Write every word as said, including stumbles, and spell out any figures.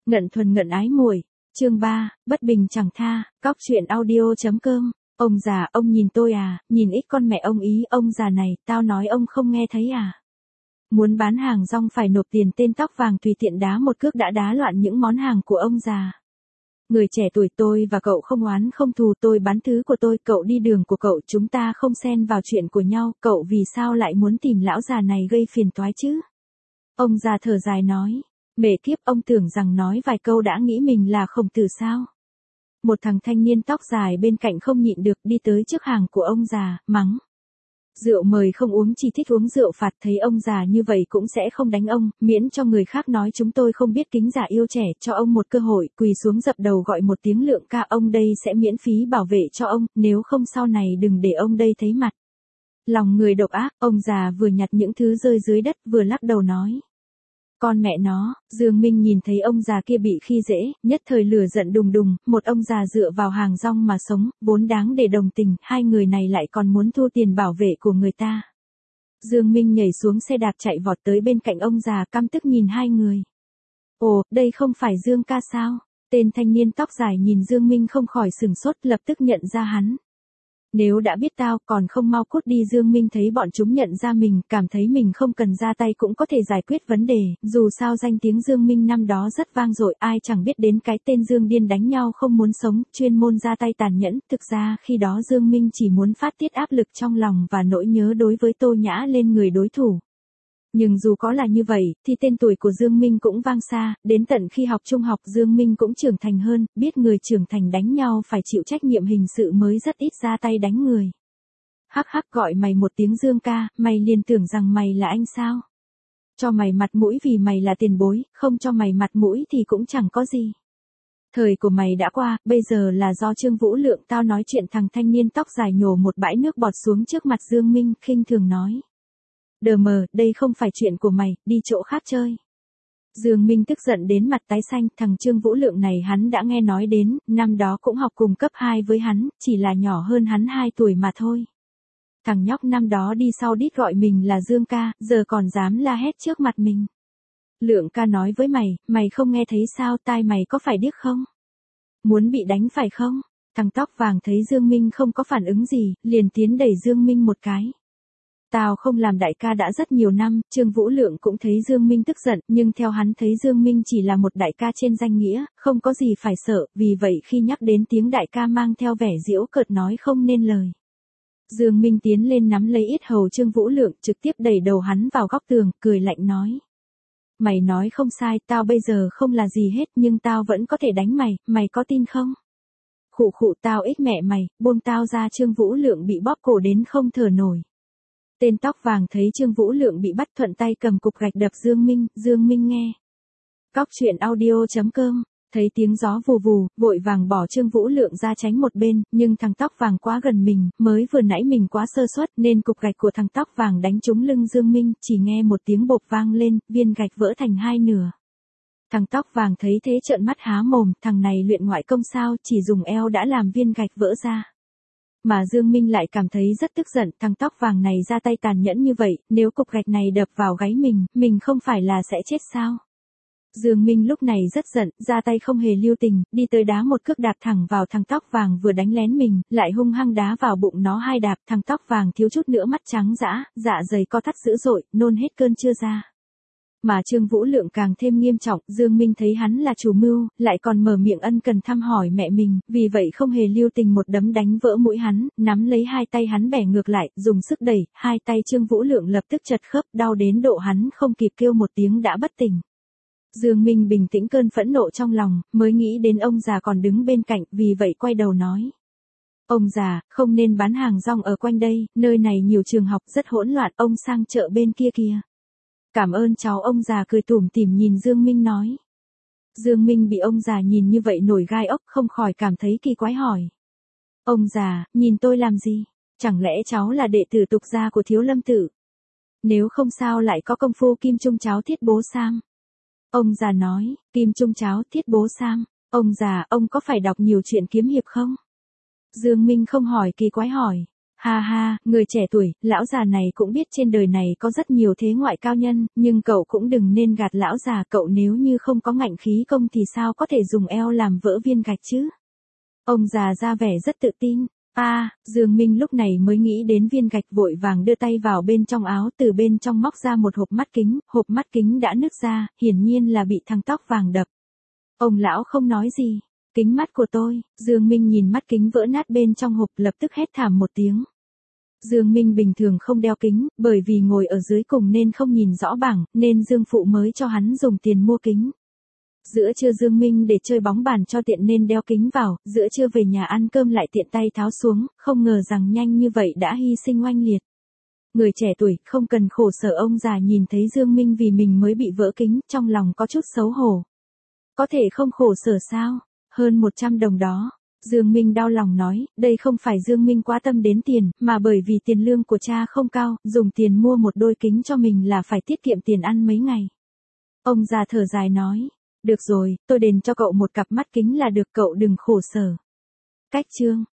Ngận thuần ngận ái muội, chương ba, bất bình chẳng tha, cóc truyện audio.com. Ông già, ông nhìn tôi à, nhìn ít con mẹ ông ý, ông già này, tao nói ông không nghe thấy à. Muốn bán hàng rong phải nộp tiền, tên tóc vàng tùy tiện đá một cước đã đá loạn những món hàng của ông già. Người trẻ tuổi, tôi và cậu không oán không thù, tôi bán thứ của tôi, cậu đi đường của cậu, chúng ta không xen vào chuyện của nhau, cậu vì sao lại muốn tìm lão già này gây phiền toái chứ? Ông già thở dài nói, mẹ kiếp, ông tưởng rằng nói vài câu đã nghĩ mình là Khổng Tử sao? Một thằng thanh niên tóc dài bên cạnh không nhịn được đi tới trước hàng của ông già, mắng. Rượu mời không uống, chỉ thích uống rượu phạt, thấy ông già như vậy cũng sẽ không đánh ông, miễn cho người khác nói chúng tôi không biết kính già yêu trẻ, cho ông một cơ hội, quỳ xuống dập đầu gọi một tiếng Lượng ca, ông đây sẽ miễn phí bảo vệ cho ông, nếu không sau này đừng để ông đây thấy mặt. Lòng người độc ác, ông già vừa nhặt những thứ rơi dưới đất vừa lắc đầu nói. Con mẹ nó, Dương Minh nhìn thấy ông già kia bị khi dễ, nhất thời lửa giận đùng đùng, một ông già dựa vào hàng rong mà sống, vốn đáng để đồng tình, hai người này lại còn muốn thu tiền bảo vệ của người ta. Dương Minh nhảy xuống xe đạp chạy vọt tới bên cạnh ông già, căm tức nhìn hai người. Ồ, đây không phải Dương ca sao? Tên thanh niên tóc dài nhìn Dương Minh không khỏi sửng sốt, lập tức nhận ra hắn. Nếu đã biết tao còn không mau cút đi. Dương Minh thấy bọn chúng nhận ra mình, cảm thấy mình không cần ra tay cũng có thể giải quyết vấn đề, dù sao danh tiếng Dương Minh năm đó rất vang dội, ai chẳng biết đến cái tên Dương điên đánh nhau không muốn sống, chuyên môn ra tay tàn nhẫn, thực ra khi đó Dương Minh chỉ muốn phát tiết áp lực trong lòng và nỗi nhớ đối với Tô Nhã lên người đối thủ. Nhưng dù có là như vậy, thì tên tuổi của Dương Minh cũng vang xa, đến tận khi học trung học Dương Minh cũng trưởng thành hơn, biết người trưởng thành đánh nhau phải chịu trách nhiệm hình sự mới rất ít ra tay đánh người. Hắc hắc, gọi mày một tiếng Dương ca, mày liền tưởng rằng mày là anh sao? Cho mày mặt mũi vì mày là tiền bối, không cho mày mặt mũi thì cũng chẳng có gì. Thời của mày đã qua, bây giờ là do Trương Vũ Lượng. Tao nói chuyện. Thằng thanh niên tóc dài nhổ một bãi nước bọt xuống trước mặt Dương Minh, khinh thường nói. Đờ mờ, đây không phải chuyện của mày, đi chỗ khác chơi. Dương Minh tức giận đến mặt tái xanh, thằng Trương Vũ Lượng này hắn đã nghe nói đến, năm đó cũng học cùng cấp hai với hắn, chỉ là nhỏ hơn hắn hai tuổi mà thôi. Thằng nhóc năm đó đi sau đít gọi mình là Dương ca, giờ còn dám la hét trước mặt mình. Lượng ca nói với mày, mày không nghe thấy sao, tai mày có phải điếc không? Muốn bị đánh phải không? Thằng tóc vàng thấy Dương Minh không có phản ứng gì, liền tiến đẩy Dương Minh một cái. Tao không làm đại ca đã rất nhiều năm. Trương Vũ Lượng cũng thấy Dương Minh tức giận, nhưng theo hắn thấy Dương Minh chỉ là một đại ca trên danh nghĩa, không có gì phải sợ, vì vậy khi nhắc đến tiếng đại ca mang theo vẻ giễu cợt nói không nên lời. Dương Minh tiến lên nắm lấy yết hầu Trương Vũ Lượng, trực tiếp đẩy đầu hắn vào góc tường, cười lạnh nói. Mày nói không sai, tao bây giờ không là gì hết, nhưng tao vẫn có thể đánh mày, mày có tin không? Khụ khụ, tao ích mẹ mày, buông tao ra. Trương Vũ Lượng bị bóp cổ đến không thở nổi. Tên tóc vàng thấy Trương Vũ Lượng bị bắt thuận tay cầm cục gạch đập Dương Minh, Dương Minh nghe. Cóc truyện audio.com, thấy tiếng gió vù vù, vội vàng bỏ Trương Vũ Lượng ra tránh một bên, nhưng thằng tóc vàng quá gần mình, mới vừa nãy mình quá sơ suất nên cục gạch của thằng tóc vàng đánh trúng lưng Dương Minh, chỉ nghe một tiếng bộp vang lên, viên gạch vỡ thành hai nửa. Thằng tóc vàng thấy thế trợn mắt há mồm, thằng này luyện ngoại công sao, chỉ dùng eo đã làm viên gạch vỡ ra. Mà Dương Minh lại cảm thấy rất tức giận, thằng tóc vàng này ra tay tàn nhẫn như vậy, nếu cục gạch này đập vào gáy mình, mình không phải là sẽ chết sao? Dương Minh lúc này rất giận, ra tay không hề lưu tình, đi tới đá một cước đạp thẳng vào thằng tóc vàng vừa đánh lén mình, lại hung hăng đá vào bụng nó hai đạp, thằng tóc vàng thiếu chút nữa mắt trắng dã, dạ dày co thắt dữ dội, nôn hết cơn chưa ra. Mà Trương Vũ Lượng càng thêm nghiêm trọng, Dương Minh thấy hắn là chủ mưu, lại còn mở miệng ân cần thăm hỏi mẹ mình, vì vậy không hề lưu tình một đấm đánh vỡ mũi hắn, nắm lấy hai tay hắn bẻ ngược lại, dùng sức đẩy, hai tay Trương Vũ Lượng lập tức chật khớp, đau đến độ hắn không kịp kêu một tiếng đã bất tỉnh. Dương Minh bình tĩnh cơn phẫn nộ trong lòng, mới nghĩ đến ông già còn đứng bên cạnh, vì vậy quay đầu nói. Ông già, không nên bán hàng rong ở quanh đây, nơi này nhiều trường học rất hỗn loạn, ông sang chợ bên kia kìa. Cảm ơn cháu. Ông già cười tủm tỉm nhìn Dương Minh nói. Dương Minh bị ông già nhìn như vậy nổi gai ốc, không khỏi cảm thấy kỳ quái hỏi. Ông già, nhìn tôi làm gì? Chẳng lẽ cháu là đệ tử tục gia của Thiếu Lâm Tự? Nếu không sao lại có công phu Kim Trung Cháo Thiết Bố Sam? Ông già nói, Kim Trung Cháo Thiết Bố Sam. Ông già, ông có phải đọc nhiều chuyện kiếm hiệp không? Dương Minh không hỏi, kỳ quái hỏi. Ha ha, người trẻ tuổi, lão già này cũng biết trên đời này có rất nhiều thế ngoại cao nhân, nhưng cậu cũng đừng nên gạt lão già, cậu nếu như không có ngạnh khí công thì sao có thể dùng eo làm vỡ viên gạch chứ? Ông già ra vẻ rất tự tin. A, à, Dương Minh lúc này mới nghĩ đến viên gạch, vội vàng đưa tay vào bên trong áo, từ bên trong móc ra một hộp mắt kính, hộp mắt kính đã nứt ra, hiển nhiên là bị thằng tóc vàng đập. Ông lão không nói gì. Kính mắt của tôi. Dương Minh nhìn mắt kính vỡ nát bên trong hộp, lập tức hét thảm một tiếng. Dương Minh bình thường không đeo kính, bởi vì ngồi ở dưới cùng nên không nhìn rõ bảng, nên Dương phụ mới cho hắn dùng tiền mua kính. Giữa trưa Dương Minh để chơi bóng bàn cho tiện nên đeo kính vào, giữa trưa về nhà ăn cơm lại tiện tay tháo xuống, không ngờ rằng nhanh như vậy đã hy sinh oanh liệt. Người trẻ tuổi, không cần khổ sở. Ông già nhìn thấy Dương Minh vì mình mới bị vỡ kính, trong lòng có chút xấu hổ. Có thể không khổ sở sao? Hơn một trăm đồng đó. Dương Minh đau lòng nói, đây không phải Dương Minh quá tâm đến tiền, mà bởi vì tiền lương của cha không cao, dùng tiền mua một đôi kính cho mình là phải tiết kiệm tiền ăn mấy ngày. Ông già thở dài nói, được rồi, tôi đền cho cậu một cặp mắt kính là được, cậu đừng khổ sở. Cách chương